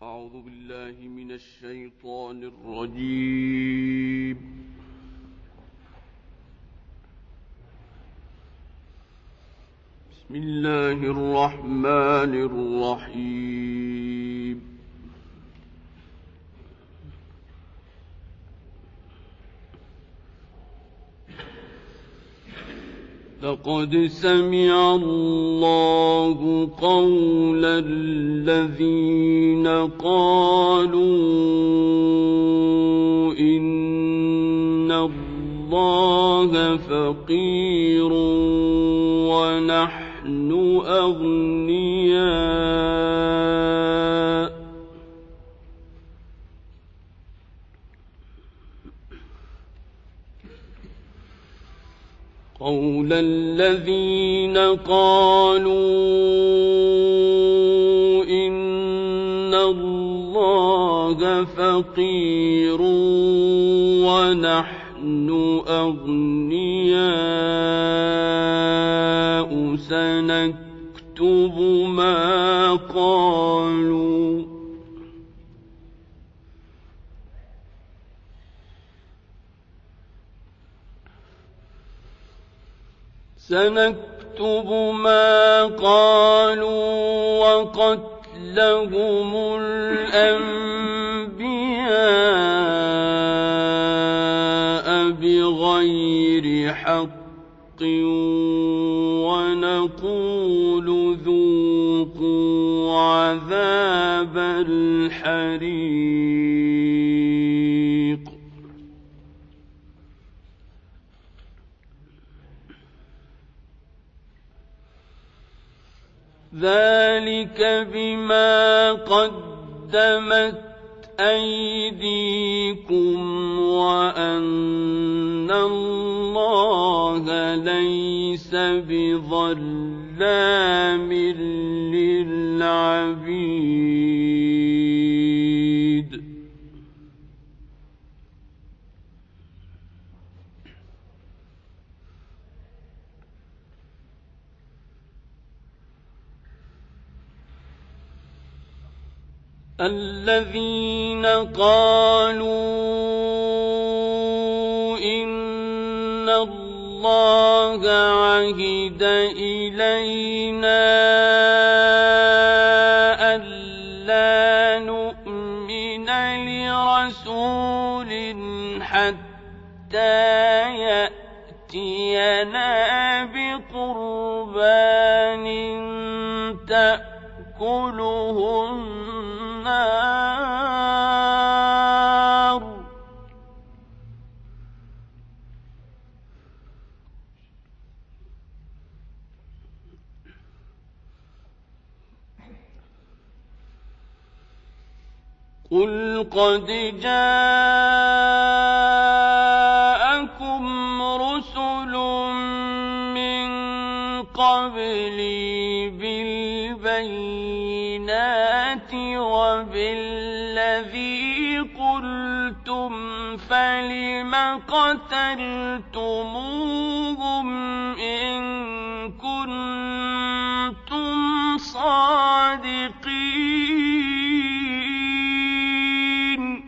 أعوذ بالله من الشيطان الرجيم. بسم الله الرحمن الرحيم. لقد سمع الله قول الذين قالوا إن الله فقير ونحن أغنياء قول الذين قالوا إن الله فقير ونحن أغنياء سنكتب ما قالوا وقتلهم الأنبياء بغير حق ونقول ذوقوا عذاب الحريق ذلك بما قدمت أيديكم وأن الله ليس بظلام للعبيد الذين قالوا إن الله عهد إلينا ألا نؤمن لرسول حتى يأتينا بقربان تأكله النار قل قد جاءكم رسل من قبلي بالبينات وبالذي قلتم فلم قتلتموهم إن كنتم صادقين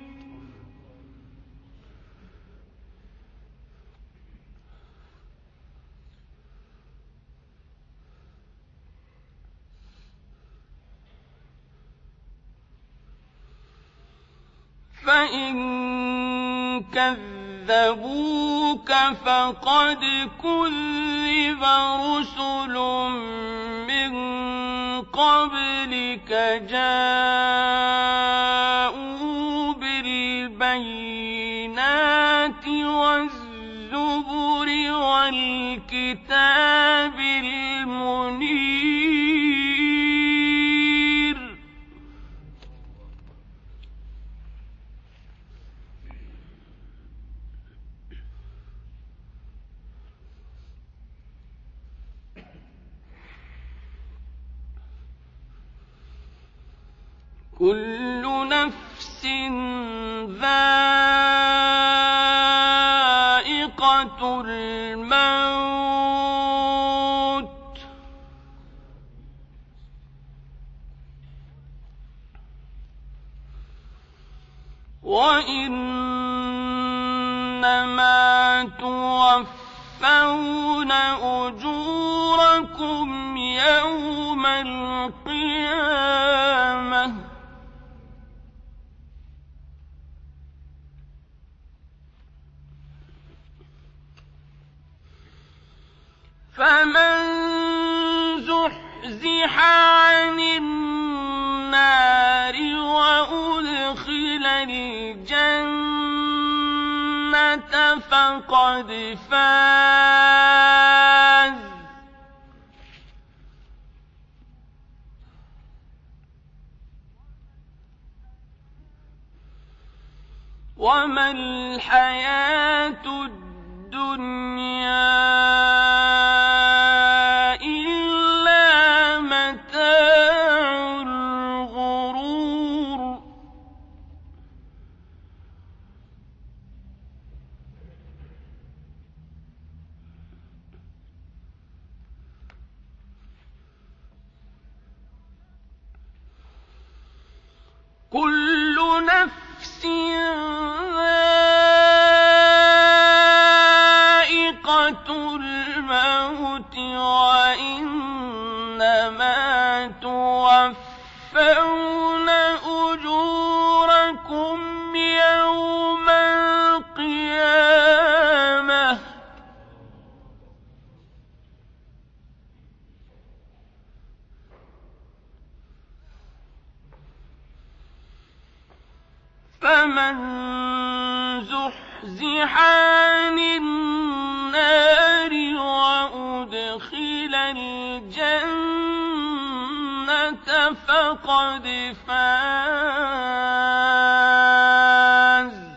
فإن كذبوك فقد كذب رسل من قبلك جاءوا بالبينات والزبر والكتاب المنير كل نفس ذائقة الموت وإنما توفون أجوركم يوم القيامة فمن زحزح عن النار وأدخل الجنة فقد فاز وما الحياة الدنيا كل نفس ذائقة الموت وإنما توفون أجوركم يوم القيامة فمن زحزح عن النار وأدخل الجنة فقد فاز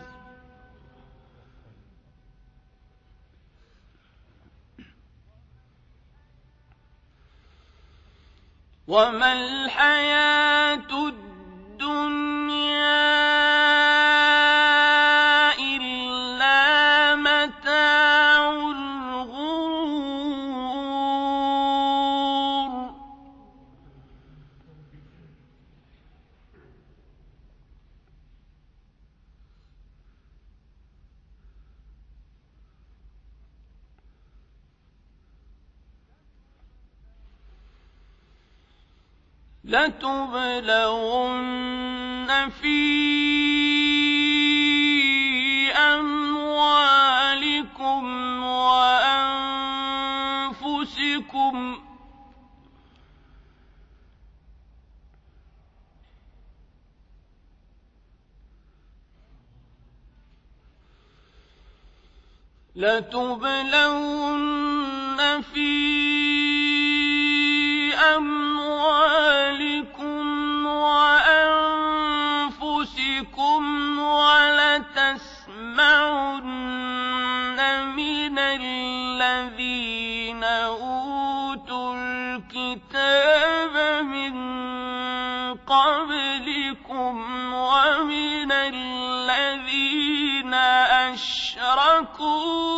وما الحياة الدنيا لتبلون في أموالكم وأنفسكم لتبلون في أموالكم وأنفسكم ولتسمعن من الذين أوتوا الكتاب من قبلكم ومن الذين أشركوا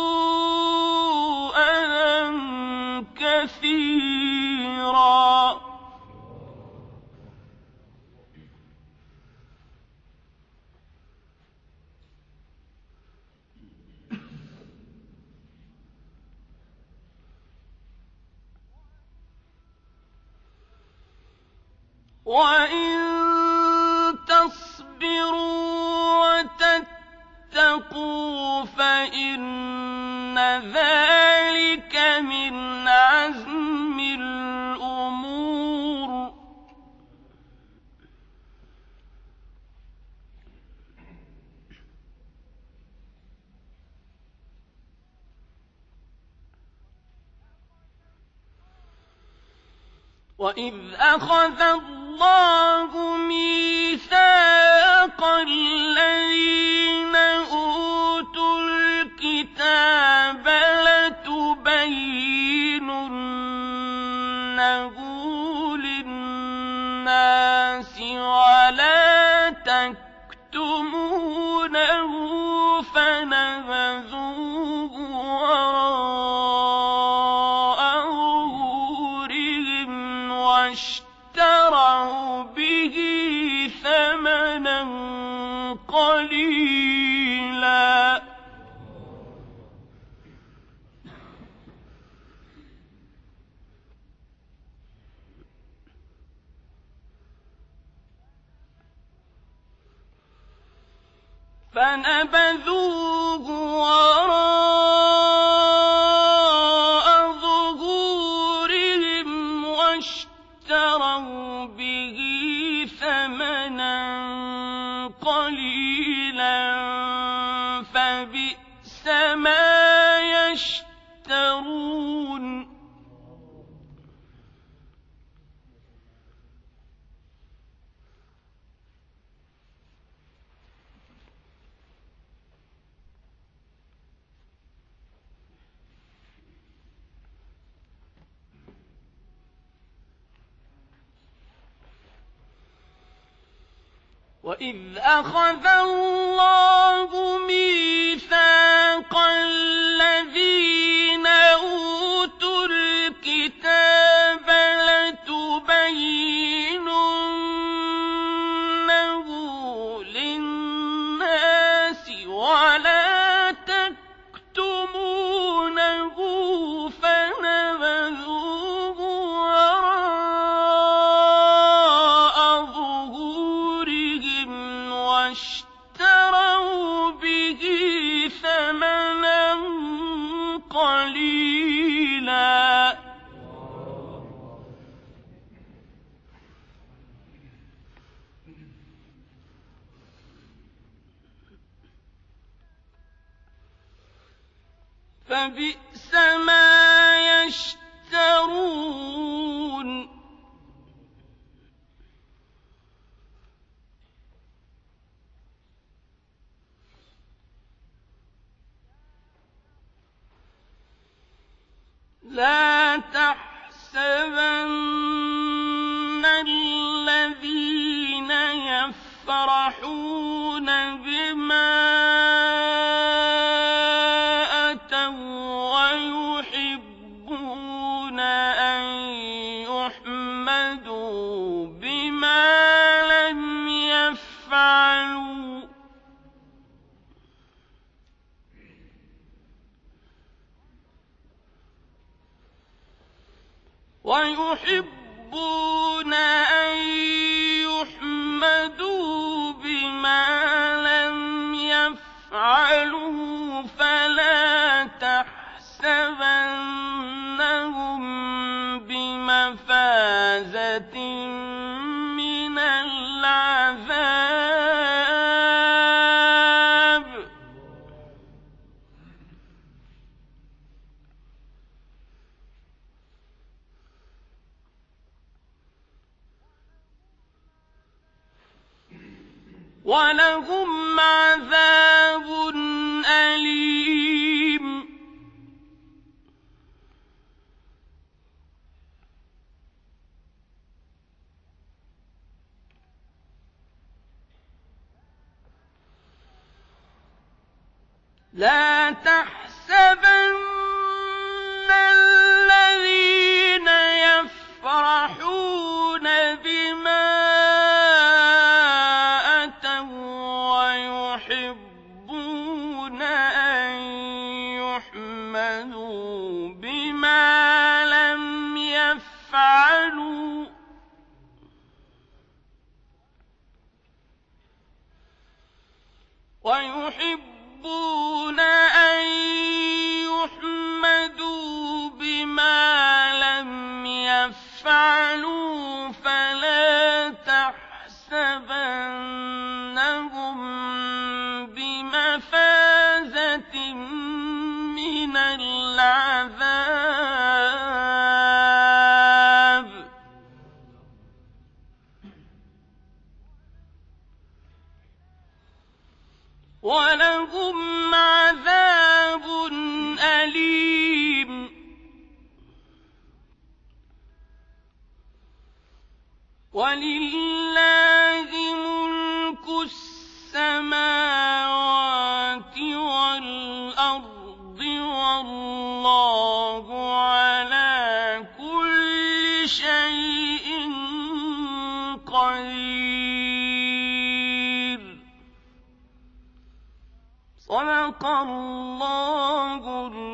أذى كثيرا وإن تصبروا وتتقوا فإن ذلك من عزم الأمور وإذ أخذ الله ميثاق الذين أوتوا الكتاب لتبيننه للناس ولا تكتمونه فنبذوه وراء ظهورهم واشتروا به ثمنا قليلا فنبذوه وراء ظهورهم واشتروا به ثمنا قليلا فبئس ما يشترون وَإِذْ أَخَذَ اللَّهُ مِيثَاقَ الَّذِينَ أُوتُوا الْكِتَابَ لَتُبَيِّنُنَّهُ لِلنَّاسِ وَلَا تَكْتُمُونَهُ فَنَبَذُوهُ وَرَاءَ ظُهُورِهِمْ وَاشْتَرَوْا بِهِ ثَمَنًا قَلِيلًا فبئس ما يشترون لا تحسبن الذين يفرحون بما أتوا ويحبون أن يحمدوا بما لم يفعلوا فلا تحسبنهم بمفازة من العذاب وَلَهُمْ عَذَابٌ أَلِيمٌ لا تحسبن الذين يفرحون بما أتوا ويحبون أن يحمدوا بما لم يفعلوا ويحبون أن يحمدوا بما لم يفعلوا فلا تحسبنهم بمفازة من العذاب وَلَهُمْ عَذَابٌ أَلِيمٌ وَلِلَّهِ مُلْكُ السَّمَاوَاتِ وَالْأَرْضِ وَاللَّهُ عَلَىٰ كُلِّ شَيْءٍ قَدِيرٌ صدق الله